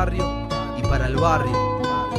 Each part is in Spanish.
barrio y para el barrio.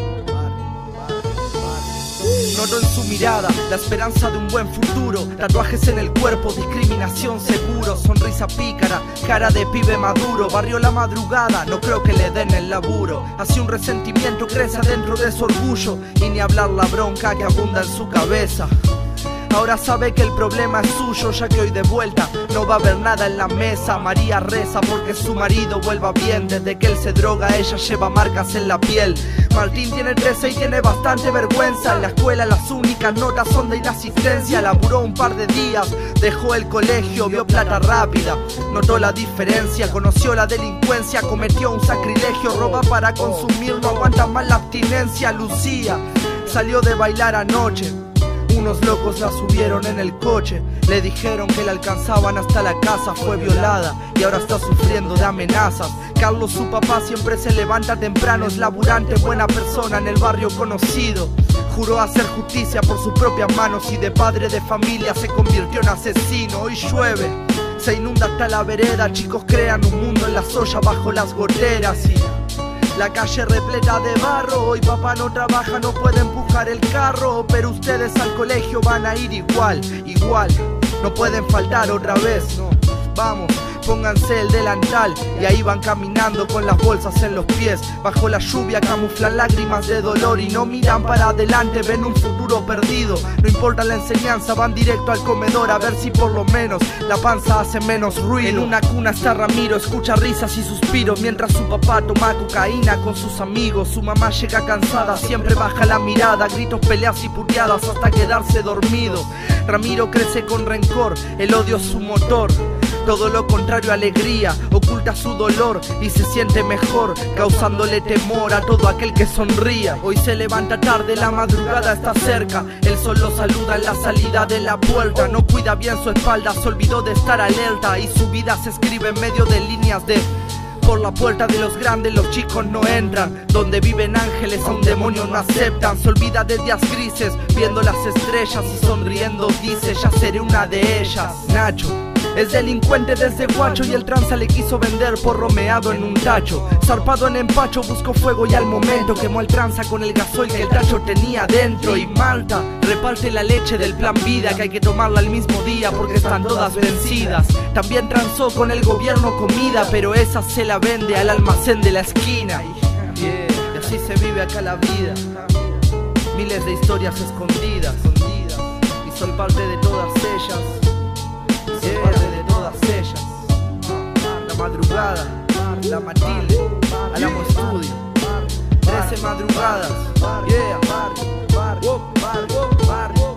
Noto en su mirada la esperanza de un buen futuro. Tatuajes en el cuerpo, discriminación seguro. Sonrisa pícara, cara de pibe maduro. Barrio La Madrugada, no creo que le den el laburo. Así un resentimiento crece adentro de su orgullo. Y ni hablar la bronca que abunda en su cabeza. Ahora sabe que el problema es suyo, ya que hoy de vuelta no va a haber nada en la mesa. María reza porque su marido vuelva bien. Desde que él se droga ella lleva marcas en la piel. Martín tiene 13 y tiene bastante vergüenza. En la escuela las únicas notas son de inasistencia. Laburó un par de días, dejó el colegio, vio plata rápida, notó la diferencia, conoció la delincuencia, cometió un sacrilegio. Roba para consumir, no aguanta más la abstinencia. Lucía salió de bailar anoche. Unos locos la subieron en el coche, le dijeron que la alcanzaban hasta la casa. Fue violada y ahora está sufriendo de amenazas. Carlos, su papá, siempre se levanta temprano. Es laburante, buena persona en el barrio conocido. Juró hacer justicia por sus propias manos y de padre de familia se convirtió en asesino. Hoy llueve, se inunda hasta la vereda. Chicos crean un mundo en la soya bajo las goteras y la calle repleta de barro. Hoy papá no trabaja, no puede empujar el carro, pero ustedes al colegio van a ir igual, igual. No pueden faltar otra vez, no. Vamos, pónganse el delantal y ahí van caminando con las bolsas en los pies. Bajo la lluvia camuflan lágrimas de dolor y no miran para adelante, ven un futuro perdido. No importa la enseñanza, van directo al comedor a ver si por lo menos la panza hace menos ruido. En una cuna está Ramiro, escucha risas y suspiros mientras su papá toma cocaína con sus amigos. Su mamá llega cansada, siempre baja la mirada, gritos, peleas y puteadas hasta quedarse dormido. Ramiro crece con rencor, el odio es su motor. Todo lo contrario, alegría, oculta su dolor y se siente mejor, causándole temor a todo aquel que sonría. Hoy se levanta tarde, la madrugada está cerca. El sol lo saluda en la salida de la puerta. No cuida bien su espalda, se olvidó de estar alerta y su vida se escribe en medio de líneas de... Por la puerta de los grandes los chicos no entran. Donde viven ángeles a un demonio no aceptan. Se olvida de días grises, viendo las estrellas y sonriendo dice, ya seré una de ellas. Nacho es delincuente desde guacho y el tranza le quiso vender por romeado en un tacho. Zarpado en empacho, buscó fuego y al momento quemó el tranza con el gasoil que el tacho tenía dentro. Y Malta reparte la leche del plan vida, que hay que tomarla al mismo día porque están todas vencidas. También transó con el gobierno comida, pero esa se la vende al almacén de la esquina. Y así se vive acá la vida. Miles de historias escondidas y soy parte de todas ellas. Soy parte de todas ellas. La madrugada, la Matilde, Alamo Estudio, 13 madrugadas. Yeah, barrio, barrio, barrio, barrio.